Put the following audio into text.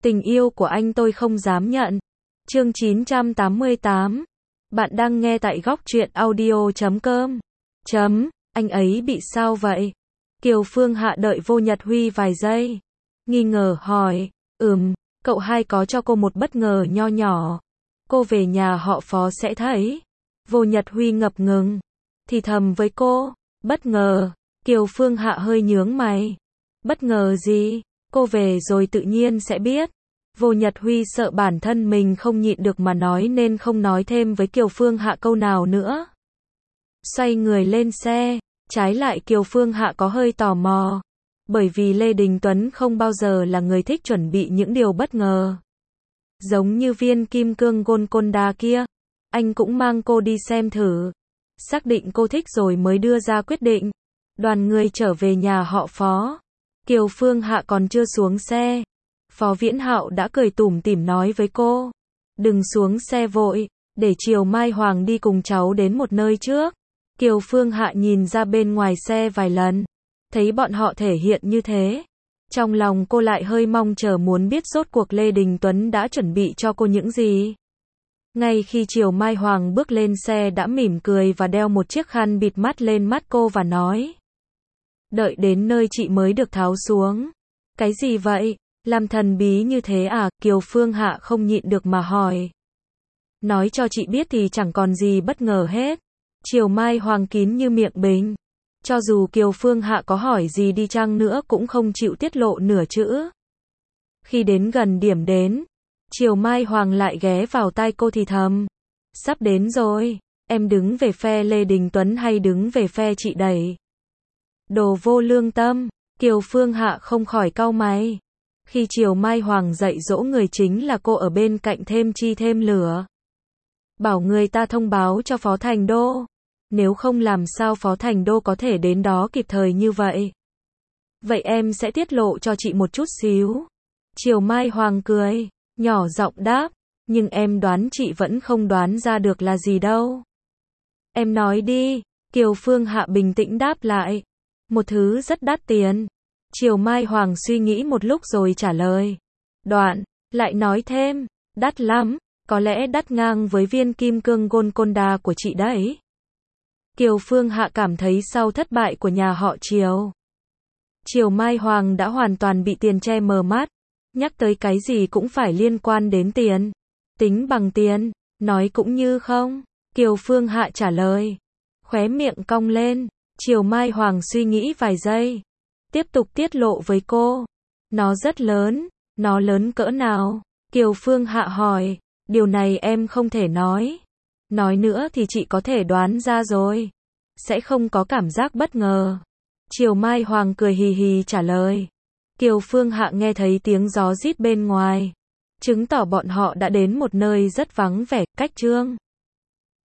Tình yêu của anh tôi không dám nhận. Chương 988. Bạn đang nghe tại góc truyện audio.com. Anh ấy bị sao vậy? Kiều Phương Hạ đợi Vô Nhật Huy vài giây. Nghi ngờ hỏi. Cậu hai có cho cô một bất ngờ nho nhỏ. Cô về nhà họ Phó sẽ thấy. Vô Nhật Huy ngập ngừng. Thì thầm với cô. Bất ngờ. Kiều Phương Hạ hơi nhướng mày. Bất ngờ gì? Cô về rồi tự nhiên sẽ biết. Vô Nhật Huy sợ bản thân mình không nhịn được mà nói nên không nói thêm với Kiều Phương Hạ câu nào nữa. Xoay người lên xe. Trái lại Kiều Phương Hạ có hơi tò mò. Bởi vì Lê Đình Tuấn không bao giờ là người thích chuẩn bị những điều bất ngờ. Giống như viên kim cương Golconda kia. Anh cũng mang cô đi xem thử. Xác định cô thích rồi mới đưa ra quyết định. Đoàn người trở về nhà họ Phó. Kiều Phương Hạ còn chưa xuống xe. Phó Viễn Hạo đã cười tủm tỉm nói với cô. Đừng xuống xe vội, để chiều mai Hoàng đi cùng cháu đến một nơi trước. Kiều Phương Hạ nhìn ra bên ngoài xe vài lần. Thấy bọn họ thể hiện như thế. Trong lòng cô lại hơi mong chờ muốn biết rốt cuộc Lê Đình Tuấn đã chuẩn bị cho cô những gì. Ngay khi chiều mai Hoàng bước lên xe đã mỉm cười và đeo một chiếc khăn bịt mắt lên mắt cô và nói. Đợi đến nơi chị mới được tháo xuống. Cái gì vậy? Làm thần bí như thế à? Kiều Phương Hạ không nhịn được mà hỏi. Nói cho chị biết thì chẳng còn gì bất ngờ hết. Chiều mai Hoàng kín như miệng bình. Cho dù Kiều Phương Hạ có hỏi gì đi chăng nữa cũng không chịu tiết lộ nửa chữ. Khi đến gần điểm đến, chiều mai Hoàng lại ghé vào tai cô thì thầm. Sắp đến rồi, em đứng về phe Lê Đình Tuấn hay đứng về phe chị đẩy? Đồ vô lương tâm, Kiều Phương Hạ không khỏi cau mày. Khi chiều mai Hoàng dạy dỗ người chính là cô ở bên cạnh thêm chi thêm lửa. Bảo người ta thông báo cho Phó Thành Đô. Nếu không làm sao Phó Thành Đô có thể đến đó kịp thời như vậy. Vậy em sẽ tiết lộ cho chị một chút xíu. Chiều mai Hoàng cười, nhỏ giọng đáp. Nhưng em đoán chị vẫn không đoán ra được là gì đâu. Em nói đi, Kiều Phương Hạ bình tĩnh đáp lại. Một thứ rất đắt tiền. Chiều mai Hoàng suy nghĩ một lúc rồi trả lời. Đoạn, lại nói thêm, đắt lắm, có lẽ đắt ngang với viên kim cương Golconda của chị đấy. Kiều Phương Hạ cảm thấy sau thất bại của nhà họ Chiều mai Hoàng đã hoàn toàn bị tiền che mờ mắt. Nhắc tới cái gì cũng phải liên quan đến tiền. Tính bằng tiền, nói cũng như không. Kiều Phương Hạ trả lời. Khóe miệng cong lên. Chiều mai Hoàng suy nghĩ vài giây. Tiếp tục tiết lộ với cô. Nó rất lớn. Nó lớn cỡ nào? Kiều Phương Hạ hỏi. Điều này em không thể nói. Nói nữa thì chị có thể đoán ra rồi. Sẽ không có cảm giác bất ngờ. Chiều mai Hoàng cười hì hì trả lời. Kiều Phương Hạ nghe thấy tiếng gió rít bên ngoài. Chứng tỏ bọn họ đã đến một nơi rất vắng vẻ, cách Trương